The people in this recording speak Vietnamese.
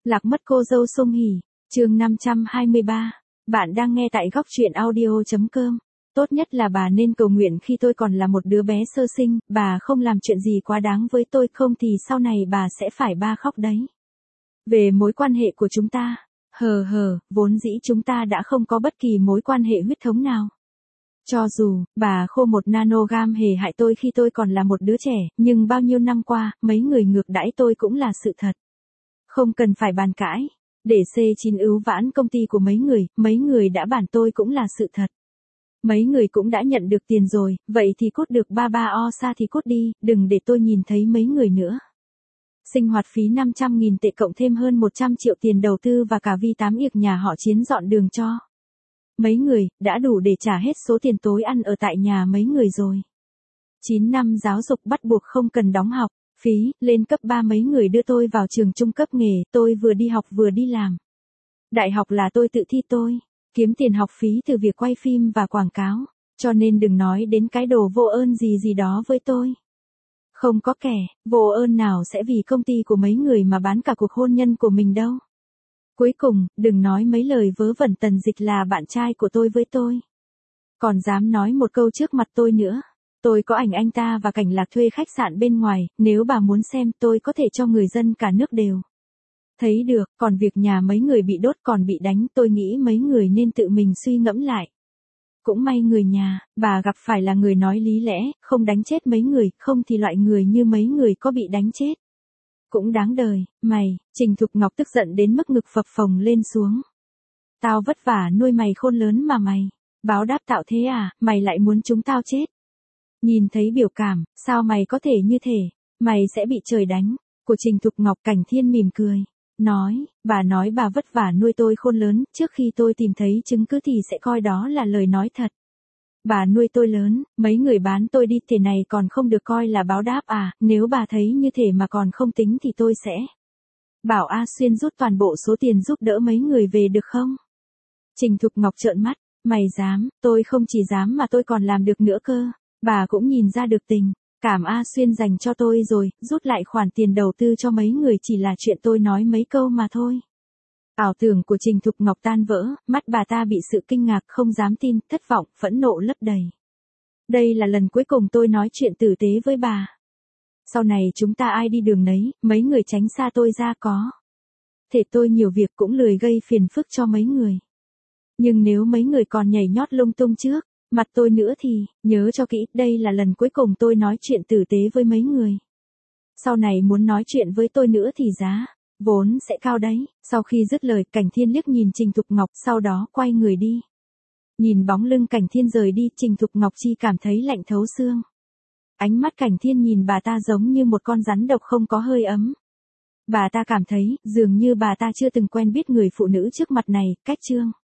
Lạc mất cô dâu Song Hỷ, chương 523. Bạn đang nghe tại góc truyện audio.com. Tốt nhất là bà nên cầu nguyện khi tôi còn là một đứa bé sơ sinh, bà không làm chuyện gì quá đáng với tôi, không thì sau này bà sẽ phải ba khóc đấy. Về mối quan hệ của chúng ta, vốn dĩ chúng ta đã không có bất kỳ mối quan hệ huyết thống nào. Cho dù, bà khô một nanogam hề hại tôi khi tôi còn là một đứa trẻ, nhưng bao nhiêu năm qua, mấy người ngược đãi tôi cũng là sự thật. Không cần phải bàn cãi. Để C9 ứu vãn công ty của mấy người đã bản tôi cũng là sự thật. Mấy người cũng đã nhận được tiền rồi, vậy thì cút được ba o xa thì cút đi, đừng để tôi nhìn thấy mấy người nữa. Sinh hoạt phí 500.000 tệ cộng thêm hơn 100 triệu tiền đầu tư và cả V8 yệc nhà họ Chiến dọn đường cho. Mấy người, đã đủ để trả hết số tiền tối ăn ở tại nhà mấy người rồi. 9 năm giáo dục bắt buộc không cần đóng học phí, lên cấp 3 mấy người đưa tôi vào trường trung cấp nghề, tôi vừa đi học vừa đi làm. Đại học là tôi tự thi tôi, kiếm tiền học phí từ việc quay phim và quảng cáo, cho nên đừng nói đến cái đồ vô ơn gì đó với tôi. Không có kẻ, vô ơn nào sẽ vì công ty của mấy người mà bán cả cuộc hôn nhân của mình đâu. Cuối cùng, đừng nói mấy lời vớ vẩn, Tần Dịch là bạn trai của tôi với tôi. Còn dám nói một câu trước mặt tôi nữa. Tôi có ảnh anh ta và Cảnh Lạc thuê khách sạn bên ngoài, nếu bà muốn xem tôi có thể cho người dân cả nước đều thấy được, còn việc nhà mấy người bị đốt còn bị đánh, tôi nghĩ mấy người nên tự mình suy ngẫm lại. Cũng may người nhà, bà gặp phải là người nói lý lẽ, không đánh chết mấy người, không thì loại người như mấy người có bị đánh chết cũng đáng đời. Mày, Trình Thục Ngọc tức giận đến mức ngực phập phồng lên xuống. Tao vất vả nuôi mày khôn lớn mà mày, báo đáp tạo thế à, mày lại muốn chúng tao chết. Nhìn thấy biểu cảm, sao mày có thể như thế, mày sẽ bị trời đánh, của Trình Thục Ngọc. Cảnh Thiên mỉm cười, nói bà vất vả nuôi tôi khôn lớn, trước khi tôi tìm thấy chứng cứ thì sẽ coi đó là lời nói thật. Bà nuôi tôi lớn, mấy người bán tôi đi thế này còn không được coi là báo đáp à, nếu bà thấy như thế mà còn không tính thì tôi sẽ bảo A Xuyên rút toàn bộ số tiền giúp đỡ mấy người về được không? Trình Thục Ngọc trợn mắt, mày dám, tôi không chỉ dám mà tôi còn làm được nữa cơ. Bà cũng nhìn ra được tình cảm A Xuyên dành cho tôi rồi, rút lại khoản tiền đầu tư cho mấy người chỉ là chuyện tôi nói mấy câu mà thôi. Ảo tưởng của Trình Thục Ngọc tan vỡ, mắt bà ta bị sự kinh ngạc, không dám tin, thất vọng, phẫn nộ lấp đầy. Đây là lần cuối cùng tôi nói chuyện tử tế với bà. Sau này chúng ta ai đi đường nấy, mấy người tránh xa tôi ra có. Thể tôi nhiều việc cũng lười gây phiền phức cho mấy người. Nhưng nếu mấy người còn nhảy nhót lung tung trước mặt tôi nữa thì, nhớ cho kỹ, đây là lần cuối cùng tôi nói chuyện tử tế với mấy người. Sau này muốn nói chuyện với tôi nữa thì giá vốn sẽ cao đấy. Sau khi dứt lời, Cảnh Thiên liếc nhìn Trình Thục Ngọc, sau đó quay người đi. Nhìn bóng lưng Cảnh Thiên rời đi, Trình Thục Ngọc chỉ cảm thấy lạnh thấu xương. Ánh mắt Cảnh Thiên nhìn bà ta giống như một con rắn độc không có hơi ấm. Bà ta cảm thấy, dường như bà ta chưa từng quen biết người phụ nữ trước mặt này, cách chương.